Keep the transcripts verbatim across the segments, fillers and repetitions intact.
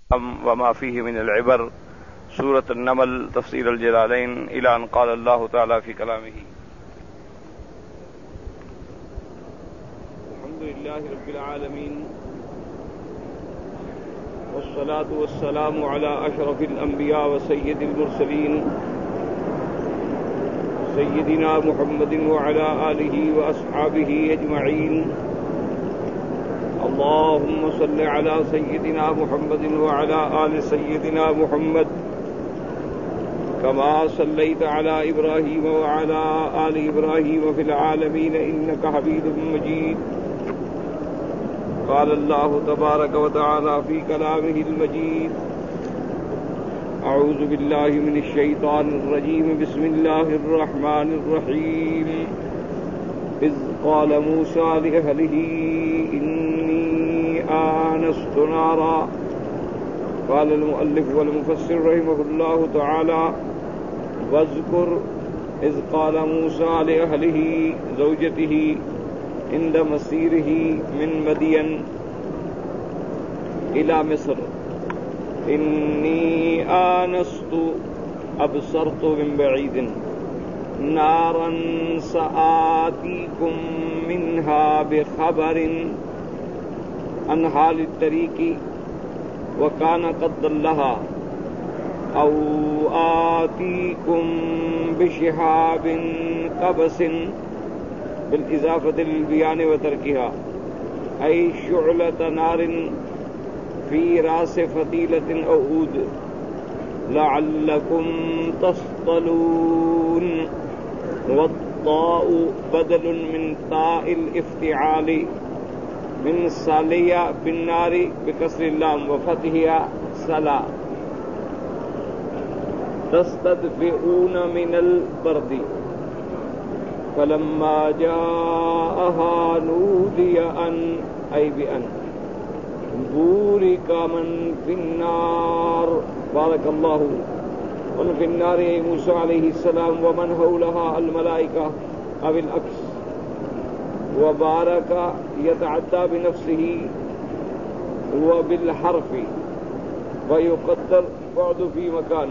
وما فيه من العبر سورة النمل تفسير الجلالين إلى أن قال الله تعالى في كلامه الحمد لله رب العالمين والصلاة والسلام على أشرف الأنبياء وسيد المرسلين سيدنا محمد وعلى آله وأصحابه أجمعين اللهم صل على سيدنا محمد وعلى آل سيدنا محمد كما صليت على إبراهيم وعلى آل إبراهيم في العالمين إنك حميد مجيد قال الله تبارك وتعالى في كلامه المجيد أعوذ بالله من الشيطان الرجيم بسم الله الرحمن الرحيم إذ قال موسى لأهله إني آنست نارا قال المؤلف والمفسر رحمه الله تعالى واذكر إذ قال موسى لأهله زوجته عند مسيره من مدين إلى مصر إني آنست أبصرت من بعيد نارا سآتيكم منها بخبر عن حال الطريق وكان قد ضلها أو آتيكم بشهاب قبس بالإضافة للبيان وتركها أي شعلة نار في رأس فتيلة أو عود لعلكم تصطلون والطاء بدل من طاء الافتعال من سالية بالنار بكسر اللام وفتحها سلا تستدفئون من البرد فلما جاءها نودي أن أي بأن بورك من في النار بارك الله من في النار موسى عليه السلام ومن حولها الملائكة أو العكس وبارك يتعدى بنفسه وبالحرف ويقدر بعد في مكان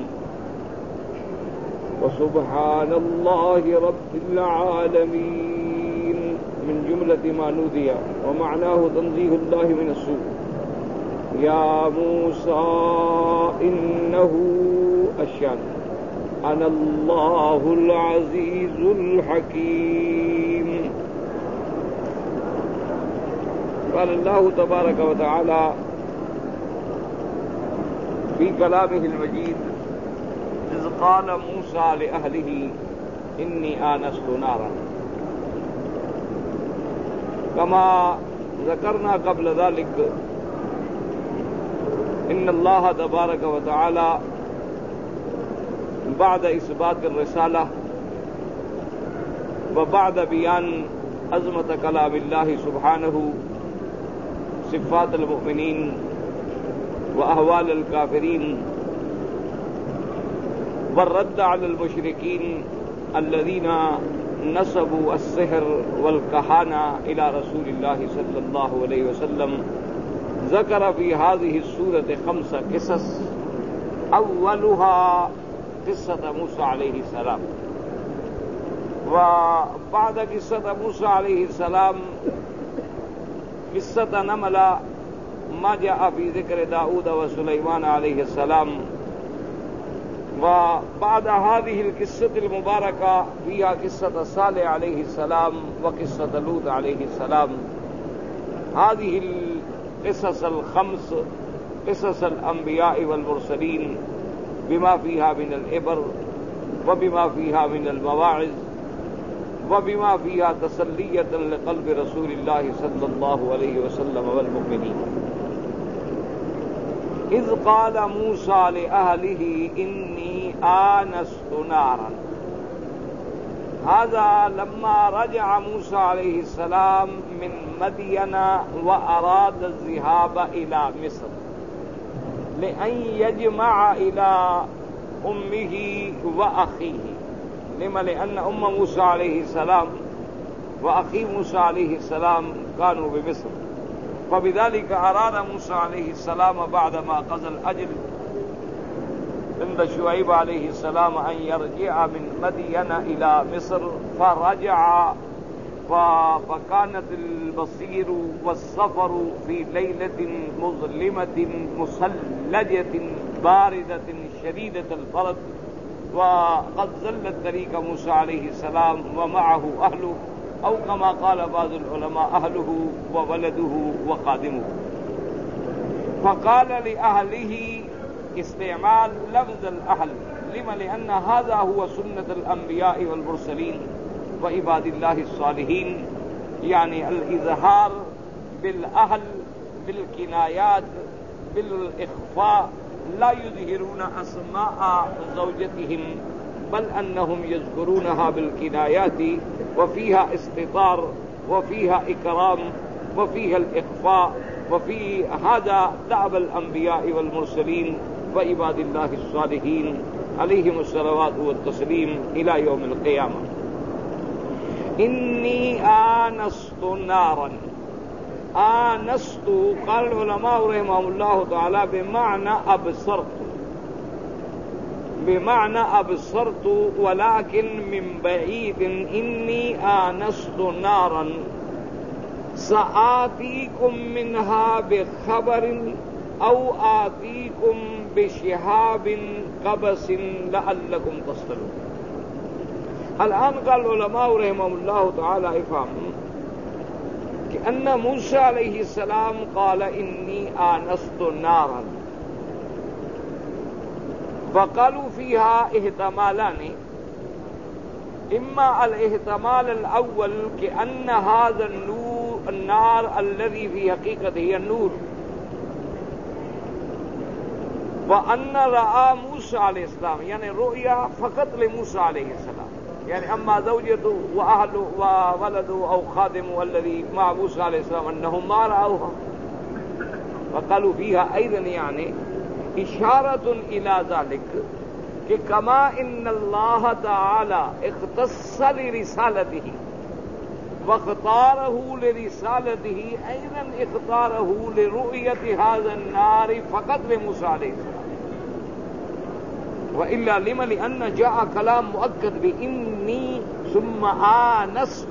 وسبحان الله رب العالمين من جملة ما نودي ومعناه تنزيه الله من السوء يا موسى إنه الشان أنا الله العزيز الحكيم قال الله تبارك وتعالى في كلامه المجيد إذ قال موسى لأهله إني آنست نارا كما ذكرنا قبل ذلك إن الله تبارك وتعالى بعد إثبات الرسالة وبعد بيان عظمة كلام الله سبحانه صفات المؤمنين وأحوال الكافرين والرد على المشركين الذين نسبوا السحر والكهانة إلى رسول الله صلى الله عليه وسلم ذكر في هذه السورة خمس قصص أولها قصة موسى عليه السلام وبعد قصة موسى عليه السلام قصة نمل ما جاء في ذكر داود وسليمان عليه السلام وبعد هذه القصة المباركة فيها قصة صالح عليه السلام وقصة لوط عليه السلام هذه القصص الخمس قصص الأنبياء والمرسلين بما فيها من العبر وبما فيها من المواعظ وبما فيها تسلية لقلب رسول الله صلى الله عليه وسلم والمؤمنين إذ قال موسى لأهله إني آنست نارا هذا لما رجع موسى عليه السلام من مدين وأراد الذهاب إلى مصر لأن يجمع إلى أمه وأخيه لما لأن أم موسى عليه السلام وأخي موسى عليه السلام كانوا بمصر فبذلك أراد موسى عليه السلام بعدما قضى الأجل عند شعيب عليه السلام أن يرجع من مدين إلى مصر، فرجع فكانت البصير والسفر في ليلة مظلمة مثلجة باردة شديدة البرد، وقد زل الطريق موسى عليه السلام ومعه أهله، أو كما قال بعض العلماء أهله وولده وخادمه. فقال لأهله استعمال لفظ الأهل، لما؟ لأن هذا هو سنة الأنبياء والمرسلين وعباد الله الصالحين، يعني الإظهار بالأهل بالكنايات بالإخفاء، لا يظهرون أسماء زوجتهم بل أنهم يذكرونها بالكنايات، وفيها استطار وفيها إكرام وفيها الإخفاء، وفي هذا دعب الأنبياء والمرسلين وعباد الله الصالحين عليهم الصلوات والتسليم إلى يوم القيامة. إني آنست نارا، آنست قال العلماء رحمهم الله تعالى بمعنى أبصرت، بمعنى أبصرت ولكن من بعيد. إني آنست نارا سآتيكم منها بخبر أو آتيكم بشهاب قبس لعلكم تصطلون. الآن قال العلماء رحمهم الله تعالى افهم كأن موسى عليه السلام قال إني آنست نارا، فقالوا فيها احتمالان، إما الاحتمال الأول كأن هذا النور النار الذي في حقيقته هي النور، وأن رأى موسى عليه السلام يعني رؤيا فقط لموسى عليه السلام، يعني أما زوجته وأهله وولده أو خادمه الذي مع موسى عليه السلام أنهم ما رأوها. فقالوا فيها أيضا يعني إشارة إلى ذلك کہ کما ان اللہ تعالی اختص لرسالته واختاره لرسالته ايضا اختاره لرؤية هذا النار فقط لموسى عليه السلام، وإلا لما؟ لأن جاء كلام مؤكد بإني ثم آنست.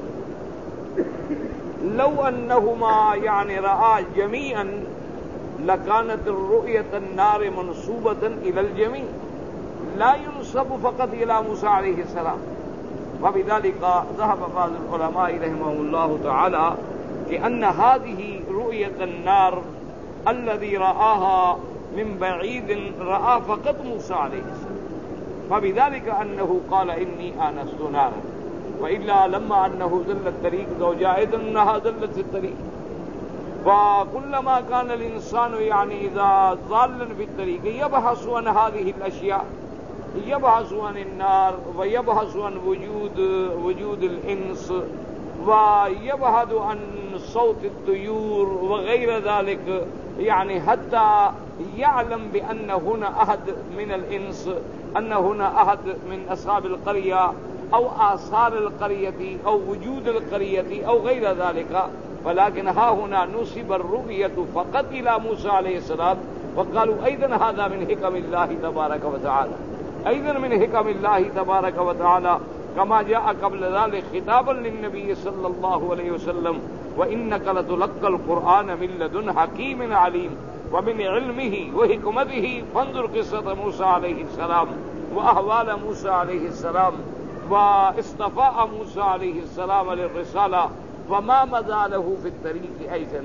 لو أنهما يعني رأى جميعا لكانت الرؤية النار منسوبة إلى الجميع، لا ينسب فقط إلى موسى عليه السلام. وبذلك ذهب بعض العلماء رحمهم الله تعالى لأن هذه رؤية النار الذي رآها من بعيد رأى فقط موسى عليه السلام، فبذلك أنه قال إني آنست نارا. وإلا لما أنه زل الطريق زوجائد أنها زلت في الطريق، فكلما كان الإنسان يعني إذا ضال في الطريق يبحث عن هذه الأشياء، يبحث عن النار ويبحث عن وجود وجود الإنس ويبحث عن صوت الطيور وغير ذلك، يعني حتى يعلم بأن هنا أحد من الإنس، أن هنا أحد من أصحاب القرية أو آثار القرية أو وجود القرية أو غير ذلك. ولكن ها هنا نسب الرؤية فقط إلى موسى عليه السلام، وقالوا أيضا هذا من حكم الله تبارك وتعالى، أيضا من حكم الله تبارك وتعالى، كما جاء قبل ذلك خطابا للنبي صلى الله عليه وسلم وإنك لتلقى القرآن من لدن حكيم عليم ومن علمه وحكمته فانظر قصة موسى عليه السلام وأحوال موسى عليه السلام واصطفاء موسى عليه السلام للرسالة وما مضى له في الطريق أيضا.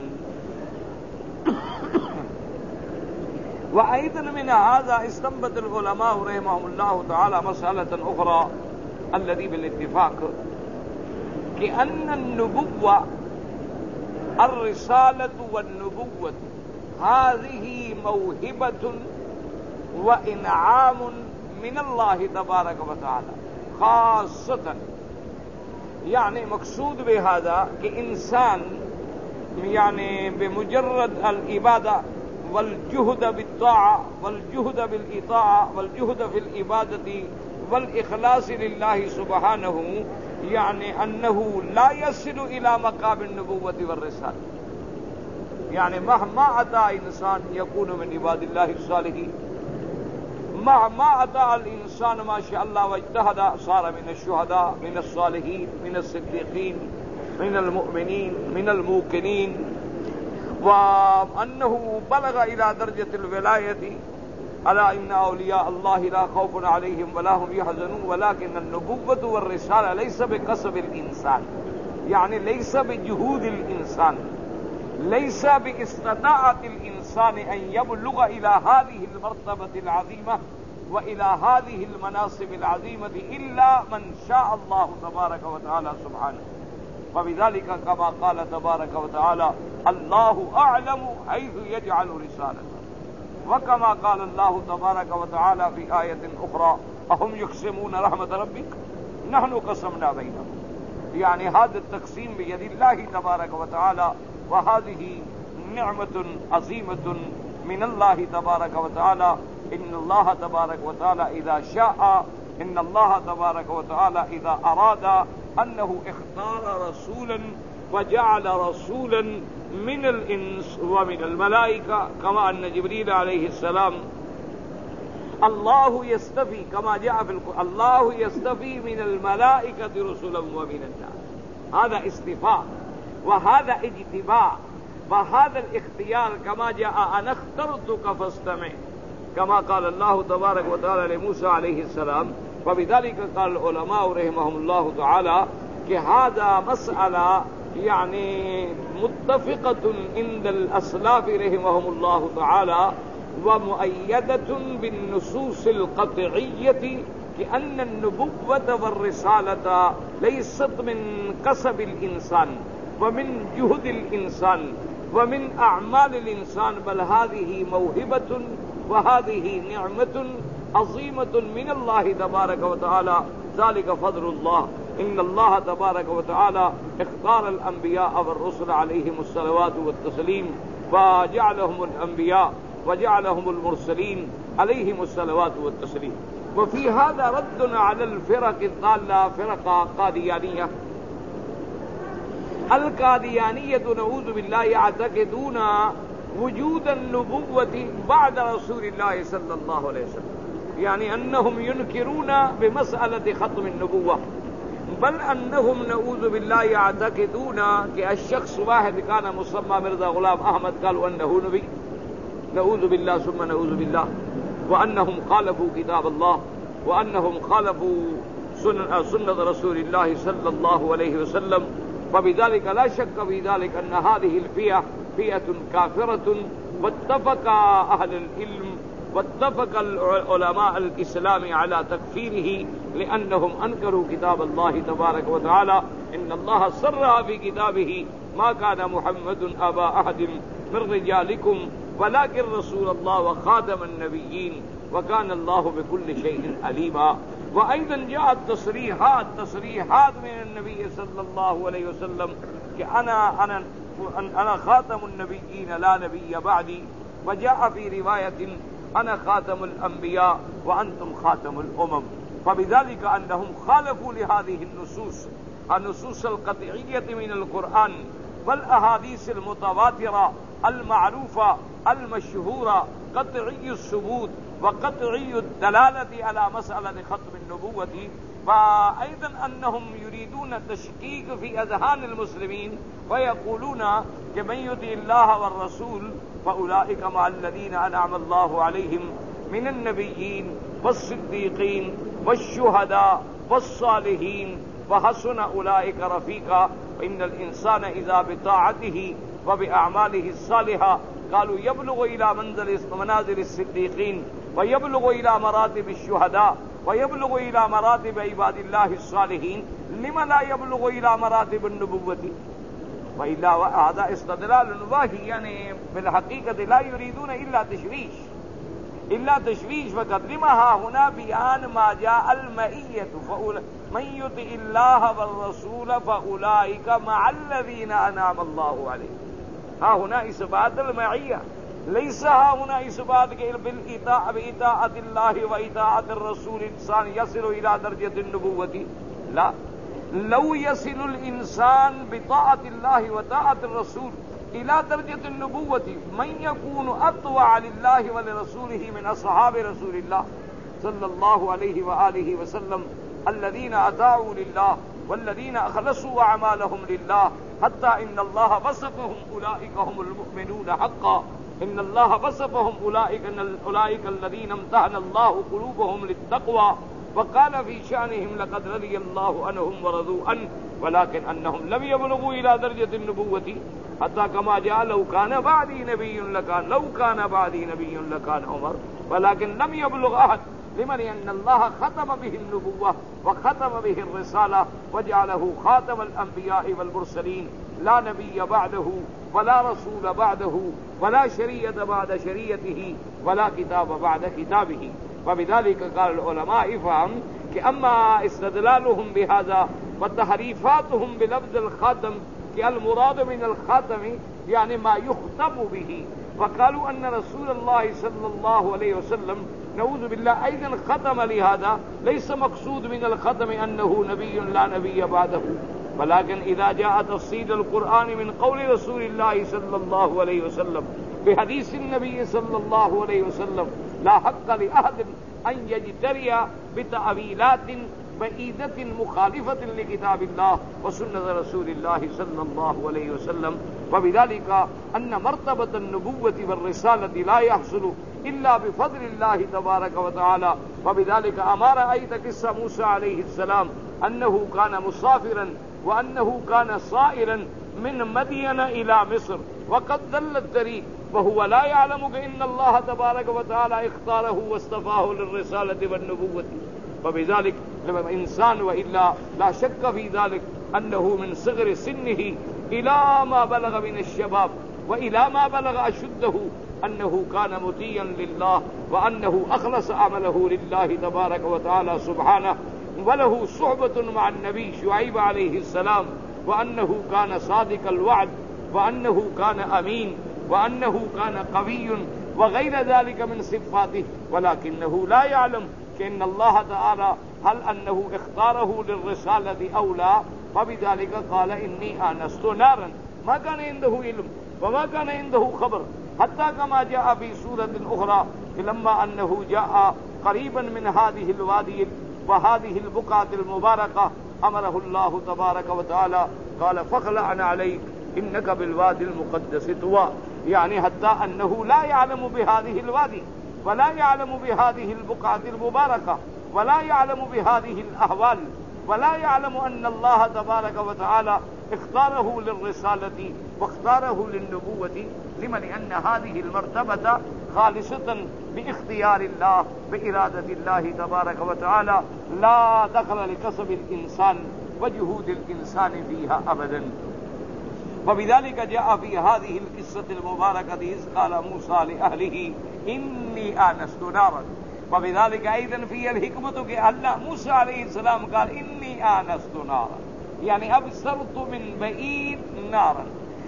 وأيضا من هذا استنبط العلماء رحمهم الله تعالى مسألة أخرى الذي بالاتفاق كأن النبوة الرسالة والنبوة هذه موهبة وإنعام من الله تبارك وتعالى خاصة. يعني مقصود بهذا کہ انسان يعني بمجرد العبادة والجهد بالطاعة والجهد بالإطاعة والجهد في العبادة والإخلاص لله سبحانه، يعني أنه لا يصل إلى مقام النبوة والرسالة. يعني مهما أتى إنسان يكون من عباد الله الصالحين، مهما أتى الإنسان ما شاء الله واجتهد صار من الشهداء، من الصالحين، من الصديقين، من المؤمنين، من الموقنين، وأنه بلغ إلى درجة الولاية. ألا إن أولياء الله لا خوف عليهم ولا هم يحزنون. ولكن النبوة والرسالة ليس بكسب الإنسان، يعني ليس بجهود الإنسان، ليس باستطاعة الإنسان أن يبلغ إلى هذه المرتبة العظيمة وإلى هذه المناصب العظيمة إلا من شاء الله تبارك وتعالى سبحانه. وبذلك كما قال تبارك وتعالى: الله أعلم حيث يجعل رسالته. وكما قال الله تبارك وتعالى في آية أخرى: أهم يقسمون رحمة ربك نحن قسمنا بينهم. يعني هذا التقسيم بيد الله تبارك وتعالى، وهذه نعمة عظيمة من الله تبارك وتعالى. إن الله تبارك وتعالى إذا شاء، إن الله تبارك وتعالى إذا أراد أنه اختار رسولا وجعل رسولا من الإنس ومن الملائكة، كما أن جبريل عليه السلام الله يستفي كما جاء في القرآن: الله يستفي من الملائكة رسلا ومن الناس. هذا استفاء وهذا اجتباء، وهذا الاختيار كما جاء: أنا اخترتك فاستمع، كما قال الله تبارك وتعالى لموسى عليه السلام. وبذلك قال العلماء رحمهم الله تعالى کہ هذا مسألة يعني متفقة عند الأسلاف رحمهم الله تعالى ومؤيدة بالنصوص القطعية لأن النبوة والرسالة ليست من كسب الإنسان ومن جهد الإنسان ومن أعمال الإنسان، بل هذه موهبة وهذه نعمة عظيمة من الله تبارك وتعالى. ذلك فضل الله. إن الله تبارك وتعالى اختار الأنبياء والرسل عليهم الصلوات والتسليم، وجعلهم الأنبياء وجعلهم المرسلين عليهم الصلوات والتسليم. وفي هذا رد على الفرق الضالة، فرقة قاديانية. القاديانية نعوذ بالله يعتقدون وجود النبوة بعد رسول الله صلى الله عليه وسلم، يعني أنهم ينكرون بمسألة ختم النبوة، بل أنهم نعوذ بالله يعتقدون كالشخص واحد كان مسمى مرزا غلام أحمد قالوا أنه نبي، نعوذ بالله ثم نعوذ بالله، وأنهم خالفوا كتاب الله، وأنهم خالفوا سنة رسول الله صلى الله عليه وسلم. وبذلك لا شك في ذلك أن هذه الفئة فئة كافرة. واتفق أهل العلم واتفق العلماء الإسلام على تكفيره لأنهم أنكروا كتاب الله تبارك وتعالى. إن الله صرح في كتابه: ما كان محمد أبا أحد من رجالكم ولكن رسول الله وخاتم النبيين وكان الله بكل شيء عليما. وأيضا جاءت تصريحات تصريحات من النبي صلى الله عليه وسلم کہ أنا أنا أنا خاتم النبيين لا نبي بعدي. وجاء في رواية: أنا خاتم الأنبياء وأنتم خاتم الأمم. فبذلك أنهم خالفوا لهذه النصوص النصوص القطعية من القرآن والأحاديث المتواترة المعروفة المشهورة قطعي الثبوت وقطعي الدلالة على مسألة ختم النبوة. وأيضا أنهم يريدون التشكيك في أذهان المسلمين ويقولون كمن يطع الله والرسول فأولئك مع الذين أنعم الله عليهم من النبيين والصديقين والشهداء والصالحين وحسن أولئك رفيقا. إن الإنسان إذا بطاعته وبأعماله الصالحة قالوا يبلغ إلى منزل منازل الصديقين ويبلغ إلى مراتب الشهداء ويبلغ إلى مراتب عباد الله الصالحين، لما لا يبلغ إلى مراتب النبوة؟ وإلا هذا استدلال واهي، يعني بالحقيقة لا يريدون إلا تشويش إلا تشويش فقط. لما ها هنا بيان ما جاء المئية: من يطع الله والرسول فأولئك مع الذين أنعم الله عليهم. ها هنا إثبات المعية، ليس ها هنا إثبات بالإطاعة بإطاعة الله وإطاعة الرسول الإنسان يصل إلى درجة النبوة. لا، لو يصل الإنسان بطاعة الله وطاعة الرسول إلى درجة النبوة من يكون أطوع لله ولرسوله من أصحاب رسول الله صلى الله عليه وآله وسلم الذين أطاعوا لله والذين أخلصوا أعمالهم لله حتى إن الله وصفهم أولئك هم المؤمنون حقا إن الله وصفهم أولئك أولئك الذين امتحن الله قلوبهم للتقوى وقال في شأنهم لقد رضي الله عنهم ورضوا عنه ولكن أنهم لم يبلغوا إلى درجة النبوة حتى كما جاء لو كان بعدي نبي لكان لو كان بعدي نبي لكان عمر ولكن لم يبلغ أحد لمن أن الله ختم به النبوة وختم به الرسالة وجعله خاتم الأنبياء والمرسلين لا نبي بعده ولا رسول بعده ولا شريعة بعد شريعته ولا كتاب بعد كتابه. وبذلك قال العلماء فهم کہ اما استدلالهم بهذا وتحریفاتهم بلفظ الخاتم کہ المراد من الخاتم يعني ما يختم به وقالوا أن رسول الله صلى الله عليه وسلم نعوذ بالله أيضا ختم لهذا ليس مقصود من الختم أنه نبي لا نبي بعده ولكن إذا جاء تفصيل القرآن من قول رسول الله صلى الله عليه وسلم بحديث النبي صلى الله عليه وسلم لا حق لأحد أن يجتري بتأويلات بعيدة مخالفة لكتاب الله وسنة رسول الله صلى الله عليه وسلم. وبذلك أن مرتبة النبوة والرسالة لا يحصل إلا بفضل الله تبارك وتعالى. وبذلك أمر أيضا قصة موسى عليه السلام أنه كان مسافرا وأنه كان صائرا من مدين إلى مصر وقد ضل الطريق وهو لا يعلم بأن الله تبارك وتعالى اختاره واصطفاه للرسالة والنبوة. وبذلك إنسان وإلا لا شك في ذلك أنه من صغر سنه إلى ما بلغ من الشباب وإلى ما بلغ أشده أنه كان مطيعا لله وأنه أخلص عمله لله تبارك وتعالى سبحانه وله صحبة مع النبي شعيب عليه السلام وأنه كان صادق الوعد وأنه كان أمين وأنه كان قوي وغير ذلك من صفاته ولكنه لا يعلم كأن الله تعالى هل أنه اختاره للرسالة أو لا. فبذلك قال إني آنست نارا ما كان عنده علم وما كان عنده خبر حتى كما جاء في سورة أخرى لما أنه جاء قريبا من هذه الوادي وهذه البقعة المباركة أمره الله تبارك وتعالى قال فاخلع عليك إنك بالوادي المقدس طوى يعني حتى أنه لا يعلم بهذه الوادي ولا يعلم بهذه البقعة المباركة ولا يعلم بهذه الأحوال ولا يعلم أن الله تبارك وتعالى اختاره للرسالة واختاره للنبوة لمن أن هذه المرتبة خالصة باختيار الله بإرادة الله تبارك وتعالى لا دخل لكسب الإنسان وجهود الإنسان فيها أبدا. وبذلك جاء في هذه القصة المباركة إذ قال موسى لأهله إني آنست نارا. وبذلك أيضا في الحكمة كأن موسى عليه السلام قال إني آنست نارا يعني أبصرت من بعيد نارا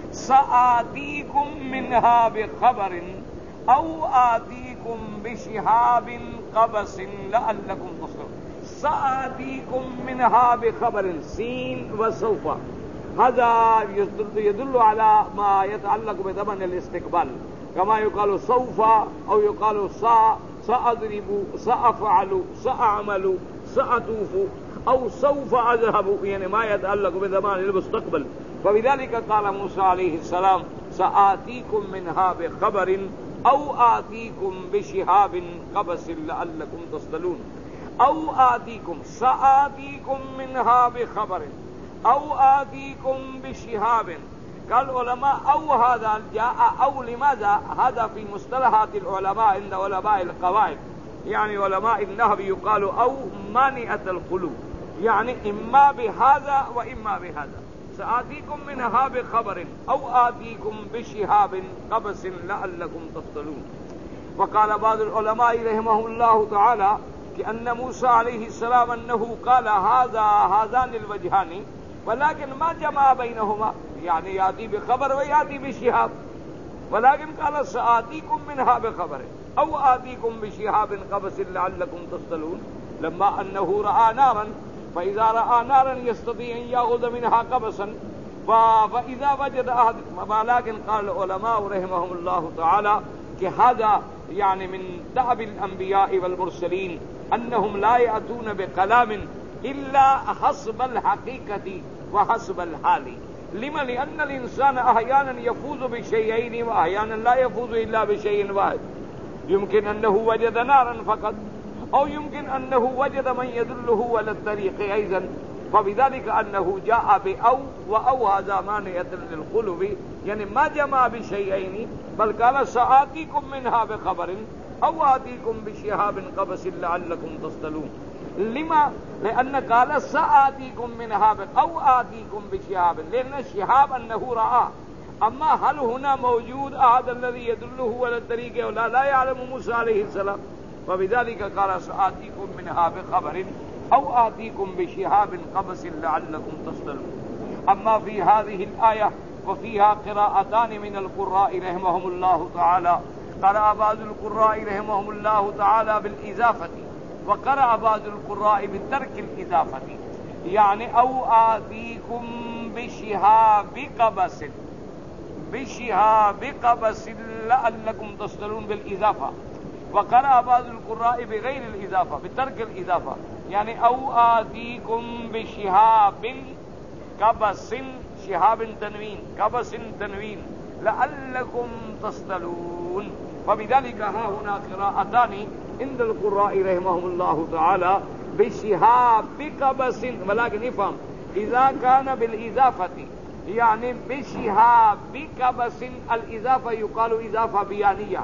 سآتيكم منها بخبر أو آتيكم بشهاب قبس لعلكم تصلون. سآتيكم منها بخبر سين وسوف هذا يدل على ما يتعلق بزمن الاستقبال كما يقال سوف أو يقال سا سأضرب سأفعل سأعمل سأطوف أو سوف أذهب يعني ما يتعلق بزمان المستقبل. وبذلك قال موسى عليه السلام سآتيكم منها بخبر أو آتيكم بشهاب قبس لعلكم تصطلون. أو آتيكم سآتيكم منها بخبر أو آتيكم بشهاب. قال العلماء أو هذا جاء أو لماذا هذا في مصطلحات العلماء عند علماء القواعد يعني علماء النحو يقال أو مانعة القلوب يعني إما بهذا وإما بهذا. سآتيكم منها بخبر أو آتيكم بشهاب قبس لعلكم تصطلون. وقال بعض العلماء رحمه الله تعالى كأن موسى عليه السلام أنه قال هذا هذان الوجهان ولكن ما جمع بينهما يعني يأتي بخبر ويأتي بشهاب ولكن قال سآتيكم منها بخبر أو آتيكم بشهاب قبس لعلكم تصطلون لما أنه رأى نارا فإذا رأى نارا يستطيع أن يأخذ منها قبسا وإذا وجد أحد، ولكن قال العلماء رحمهم الله تعالى کہ هذا يعني من دأب الأنبياء والمرسلين أنهم لا يأتون بكلام إلا حسب الحقيقة وحسب الحال. لما؟ لأن الإنسان أحيانا يفوز بشيئين وأحيانا لا يفوز إلا بشيء واحد. يمكن أنه وجد نارا فقط، أو يمكن أنه وجد من يدله على الطريق أيضا، فبذلك أنه جاء بأو وأو هذا مانعة للقلوب، يعني ما جمع بشيئين بل قال سآتيكم منها بخبر أو آتيكم بشهاب قبس لعلكم تصطلون. لما؟ لأن قال سآتيكم منها أو آتيكم بشهاب، لأن الشهاب أنه رأى. أما هل هنا موجود أحد الذي يدله على الطريق ولا لا يعلم موسى عليه السلام؟ فبذلك قال سآتيكم منها بخبر أو آتيكم بشهاب قبس لعلكم تصطلون. أما في هذه الآية وفيها قراءتان من القراء رحمهم الله تعالى، قرأ بعض القراء رحمهم الله تعالى بالإضافة، وقرأ بعض القراء بترك الإضافة، يعني أو آتيكم بشهاب قبس، بشهاب قبس لعلكم تصطلون بالإضافة. وقرأ بعض القراء بغير الإضافة بترك الإضافة، يعني أو آتيكم بشهاب قبس، شهاب تنوين، قبس تنوين، لعلكم تصطلون. وبذلك ها هنا قراءتان عند القراء رحمهم الله تعالى بشهاب قبس، ولكن افهم إذا كان بالإضافة يعني بشهاب قبس، الإضافة يقال إضافة بيانية،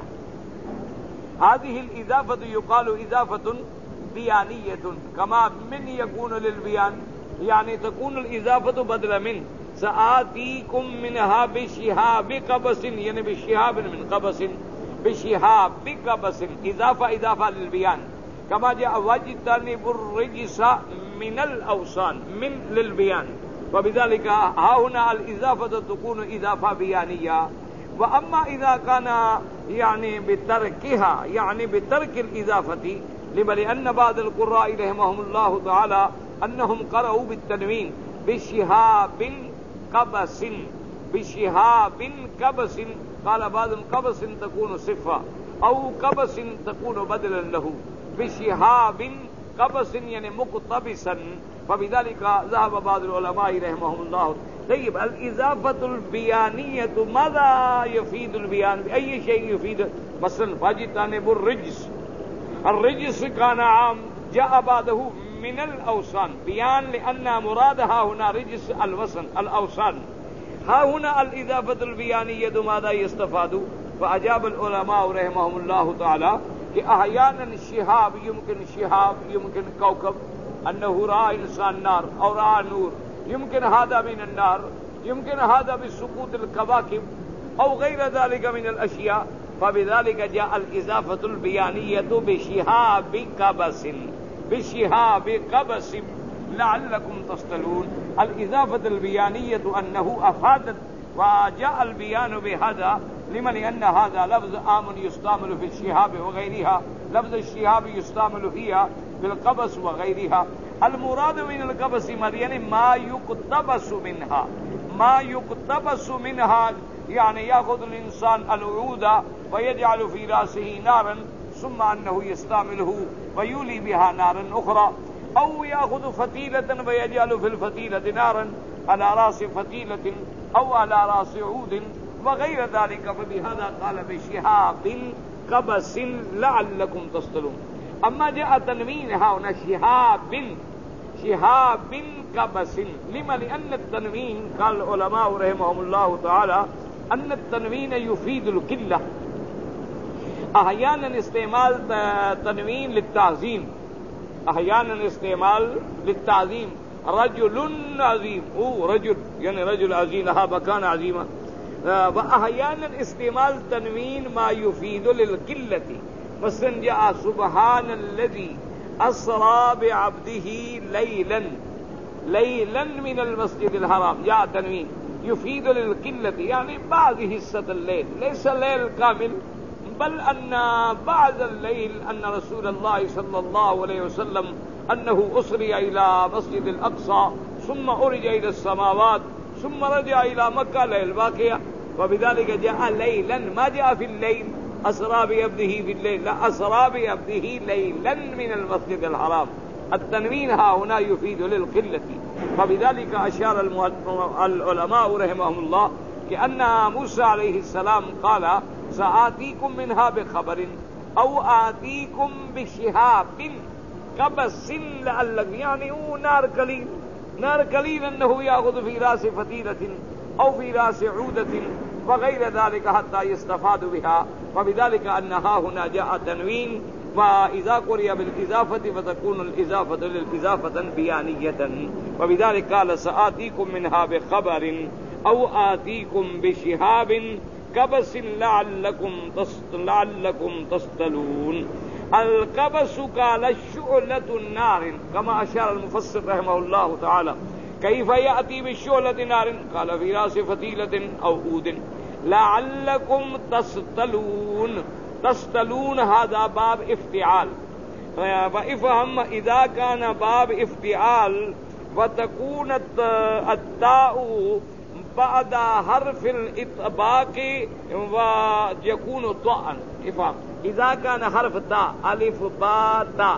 هذه الإضافة يقال إضافة بيانية، كما من يكون للبيان، يعني تكون الإضافة بدل من. سآتيكم منها بشهاب قبس، يعني بشهاب من قبس، بشهاب قبس، إضافة إضافة للبيان. كما جاء واجتنب الرجس من الأوثان، من للبيان، وبذلك ها هنا الإضافة تكون إضافة بيانية. وأما إذا كان يعني بتركها، يعني بترك الإضافة، لما؟ لأن بعض القراء رحمهم الله تعالى أنهم قرأوا بالتنوين بشهاب قبس، بشهاب قبس. قال بعض قبس تكون صفة أو قبس تكون بدلا له، بشهاب قبس يعني مقتبسا. فبذلك ذهب بعض العلماء رحمهم الله. طيب الإضافة البيانية ماذا يفيد البيان؟ بأي شيء يفيد؟ مثلا فاجتنبوا الرجس، الرجس كان عام، جاء بعده من الأوثان، بيان لأن مرادها هنا رجس الوثن الأوثان. ها هنا الإضافة البيانية ماذا يستفاد؟ فأجاب العلماء رحمهم الله تعالى کہ احيانا الشهاب يمكن شهاب، يمكن كوكب، أنه رأى إنسان نار أو رأى نور، يمكن هذا من النار، يمكن هذا بسقوط الكواكب أو غير ذلك من الأشياء. فبذلك جاء الإضافة البيانية بشهاب قبس، بشهاب قبس لعلكم تصطلون. الإضافة البيانية أنه أفادت، وجاء البيان بهذا لمن؟ لأن هذا لفظ عام يستعمل في الشهاب وغيرها، لفظ الشهاب يستعمل فيها بالقبس وغيرها. المراد من القبس يعني ما يقتبس منها، ما يقتبس منها، يعني يأخذ الإنسان العود ويجعل في رأسه نارا ثم أنه يستعمله ويولي بها نارا أخرى، أو يأخذ فتيلة ويجعل في الفتيلة نارا على رأس فتيلة أو على رأس عود وغير ذلك. فبهذا قال بشهاب قبس لعلكم تصطلون. أما جاء تنوينها هنا شهاب، شهاب قبس. لما؟ لأن التنوين قال العلماء رحمهم الله تعالى أن التنوين يفيد القلة. أحيانا استعمال تنوين للتعظيم، أحيانا استعمال للتعظيم، رجل عظيم، هو رجل يعني رجل عظيم، لها مكان عظيمة. وأحيانا استعمال تنوين ما يفيد للقلة، مثلا جاء سبحان الذي أسرى بعبده ليلا، ليلا من المسجد الحرام، جاء تنوين يفيد للقلة، يعني بعض حصة الليل، ليس الليل كامل، بل أن بعض الليل، أن رسول الله صلى الله عليه وسلم أنه أسري إلى مسجد الأقصى ثم أرج إلى السماوات ثم رجع إلى مكة للباقية، وبذلك جاء ليلا، ما جاء في الليل أسرى بعبده في الليل، لا، أسرى بعبده ليلا من المسجد الحرام. التنوين ها هنا يفيد للقلة، فبذلك أشار العلماء رحمهم الله كأن موسى عليه السلام قال سآتيكم منها بخبر أو آتيكم بشهاب قبس لعلكم، يعني هو نار قليل، نار قليل أنه يأخذ في رأس فتيلة أو في رأس عودة وغير ذلك حتى يستفاد بها، فبذلك أنها هنا جاء تنوين، فإذا قرئ بالإضافة فتكون الإضافة للإضافة بيانية، وبذلك قال سآتيكم منها بخبر أو آتيكم بشهاب قبس لعلكم لعلكم تصطلون. القبس قال شعلة النار، كما أشار المفسر رحمه الله تعالى. كيف يأتي بالشعلة نار؟ قال في رأس فتيلة أو عود. لعلكم تصطلون، تصطلون هذا باب افتعال، فافهم إذا كان باب افتعال فتكون التاء بعد حرف الإطباق ويكون طاء. افهم إذا كان حرف تاء ألف باء تاء،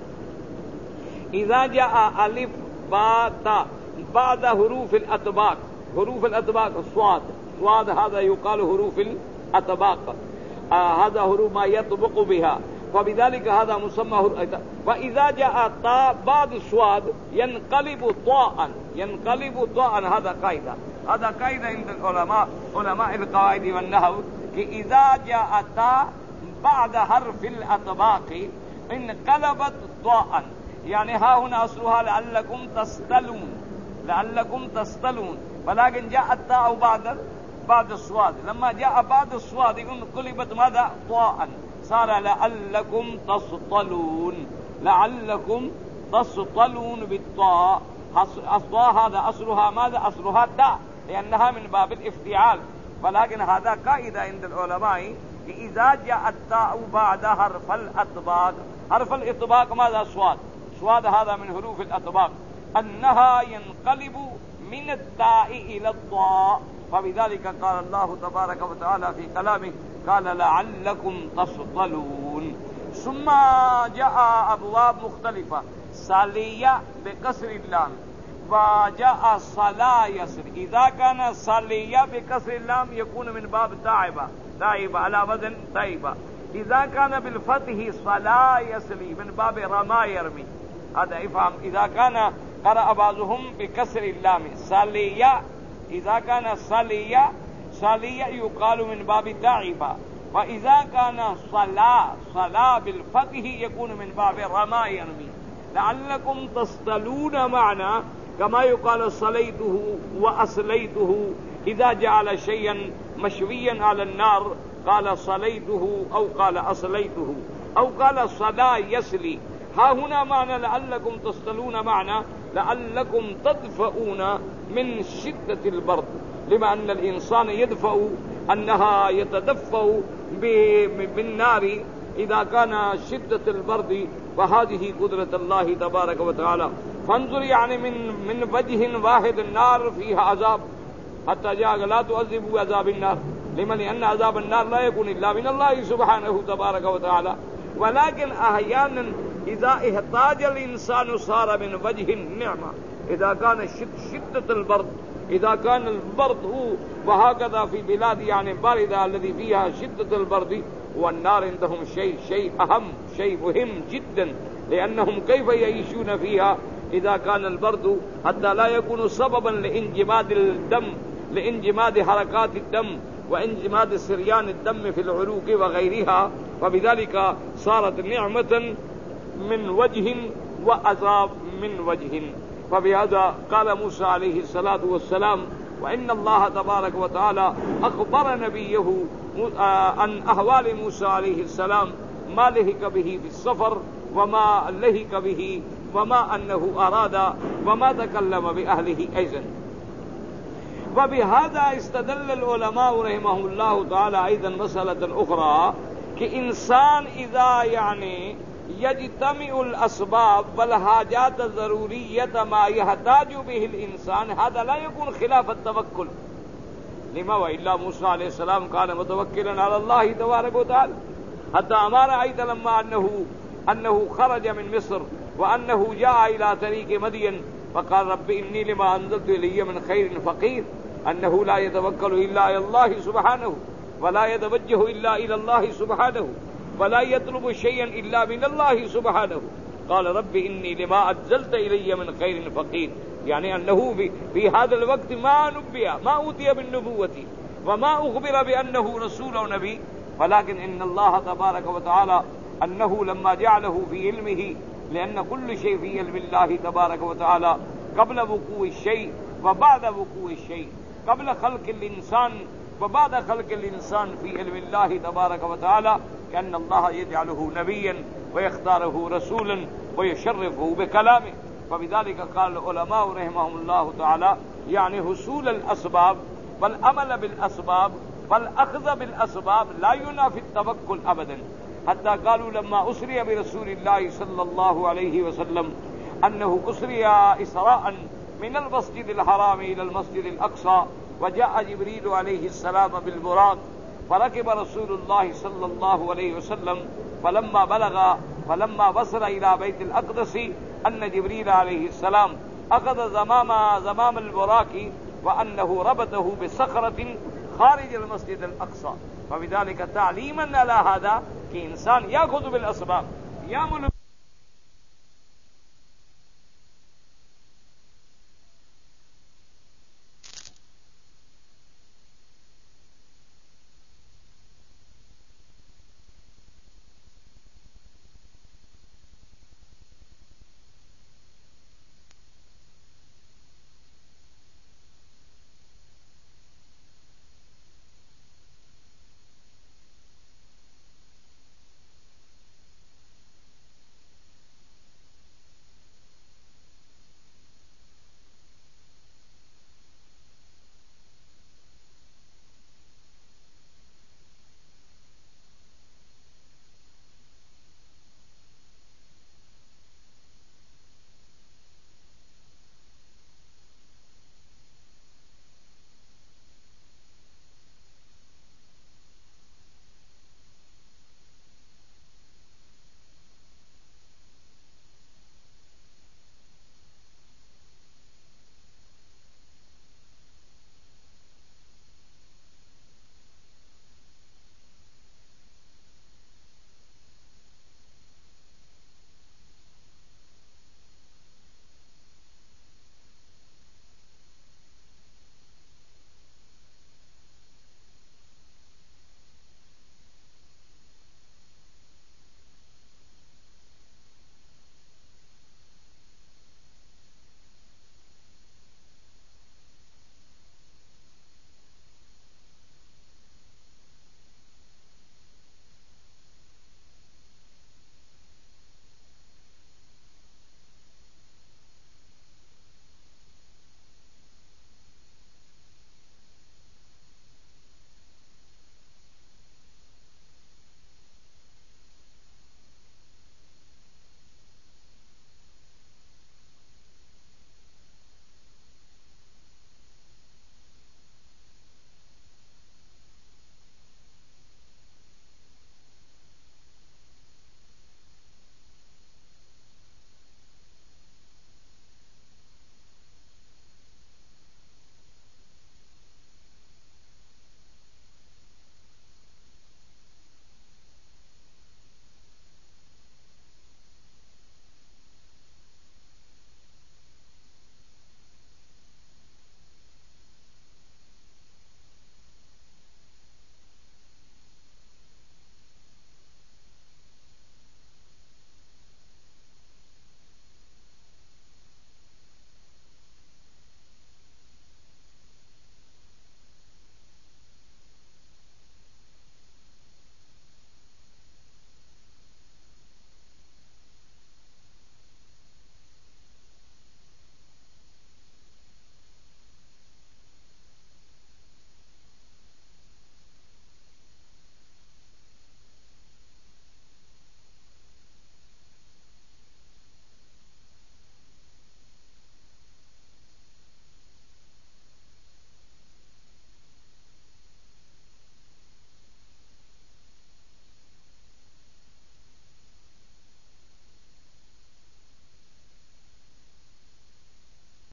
إذا جاء ألف باء تاء بعد حروف الأطباق، حروف الأطباق الصاد، صاد هذا يقال حروف الأطباق، آه هذا حروف ما يطبق بها، فبذلك هذا مسمى حروف. فإذا جاء طاء بعد الصاد ينقلب طاء، ينقلب طاء، هذا قاعدة، هذا قاعدة عند العلماء، علماء القواعد والنحو، إذا جاء تاء بعد حرف الأطباق انقلبت طاء، يعني ها هنا أصلها لعلكم تصطلون، لعلكم تصطلون، ولكن جاء التاء بعد بعد الصواد، لما جاء بعد الصواد انقلبت ماذا؟ طاء، صار لعلكم تصطلون، لعلكم تصطلون بالطاء. أصلها هذا أصلها ماذا؟ أصلها تاء، لأنها من باب الافتعال، ولكن هذا قاعدة عند العلماء إذا جاء التاء بعد حرف الأطباق، حرف الإطباق ماذا؟ صواد، صواد هذا من حروف الأطباق، أنها ينقلب من التاء إلى الطاء، فبذلك قال الله تبارك وتعالى في كلامه قال لعلكم تصطلون. ثم جاء أبواب مختلفة، صالية بكسر اللام، وجاء صلا يسر. إذا كان صالية بكسر اللام يكون من باب تائبة، تائبة على وزن تائبة. إذا كان بالفتح صلا يسري من باب رمى يرمي، هذا افهم. إذا كان قرأ بعضهم بكسر اللام صالية، إذا كان صالية صالية يقال من باب تائبة، وإذا كان صلا صلا بالفتح يكون من باب رمى يرمي. لعلكم تصطلون معنا كما يقال صليته وأصليته، إذا جعل شيئا مشويا على النار قال صليته أو قال أصليته أو قال صلا يسلي. ها هنا معنى لعلكم تصطلون معنا لعلكم تدفؤون من شدة البرد، لما أن الإنسان يدفأ أنها يتدفأ بالنار إذا كان شدة البرد، وهذه قدرة الله تبارك وتعالى. فانظر يعني من من وجه واحد النار فيها عذاب، حتى جاء لا تعذبوا عذاب النار، لمن لأن عذاب النار لا يكون إلا من الله سبحانه تبارك وتعالى. ولكن أحيانا إذا احتاج الإنسان صار من وجه النعمة، إذا كان شدة البرد، إذا كان البرد هو وهكذا في بلاد يعني باردة الذي فيها شدة البرد، والنار عندهم شيء شيء أهم، شيء مهم جدا، لأنهم كيف يعيشون فيها إذا كان البرد حتى لا يكون سببا لانجماد الدم، لانجماد حركات الدم وانجماد سريان الدم في العروق وغيرها، فبذلك صارت نعمة من وجه وعذاب من وجه. فبهذا قال موسى عليه الصلاة والسلام وإن الله تبارك وتعالى أخبر نبيه عن أحوال موسى عليه السلام، ما لهك به في السفر وما لهك به وما أنه أراد وما تكلم بأهله أيضا. وبهذا استدل العلماء رحمهم الله تعالى أيضا مسألة أخرى، کہ انسان اذا يعني يجتمع الأسباب والحاجات الضرورية ما يحتاج به الإنسان هذا لا يكون خلاف التوكل. لما وإلا موسى عليه السلام كان متوكلا على الله تبارك وتعالى حتى ما رأيت لما أنه أنه خرج من مصر وأنه جاء إلى طريق مدين فقال رب إني لما أنزلت إلي من خير فقير، أنه لا يتوكل إلا على الله سبحانه ولا يتوجه إلا إلى الله سبحانه ولا يطلب شيئا إلا من الله سبحانه. قال رب إني لما أنزلت إلي من خير فقير، يعني أنه في, في هذا الوقت ما نبئ ما أوتي بالنبوة وما أخبر بأنه رسول أو نبي، ولكن إن الله تبارك وتعالى أنه لما جعله في علمه، لأن كل شيء في علم الله تبارك وتعالى قبل وقوع الشيء وبعد وقوع الشيء، قبل خلق الإنسان وبعد خلق الإنسان في علم الله تبارك وتعالى، كأن الله يجعله نبيا ويختاره رسولا ويشرفه بكلامه. فبذلك قال العلماء رحمهم الله تعالى يعني حصول الأسباب والعمل بالأسباب والأخذ بالأسباب لا ينافي التوكل أبدا. حتى قالوا لما أسري برسول الله صلى الله عليه وسلم أنه أسري إسراء من المسجد الحرام إلى المسجد الأقصى وجاء جبريل عليه السلام بالبراق فركب رسول الله صلى الله عليه وسلم، فلما بلغ فلما وصل إلى بيت الأقدس أن جبريل عليه السلام أخذ زمام زمام البراق وأنه ربطه بصخرة خارج المسجد الأقصى. فبذلك تعليما على هذا کہ انسان یاخذ بالاسباب، یعمل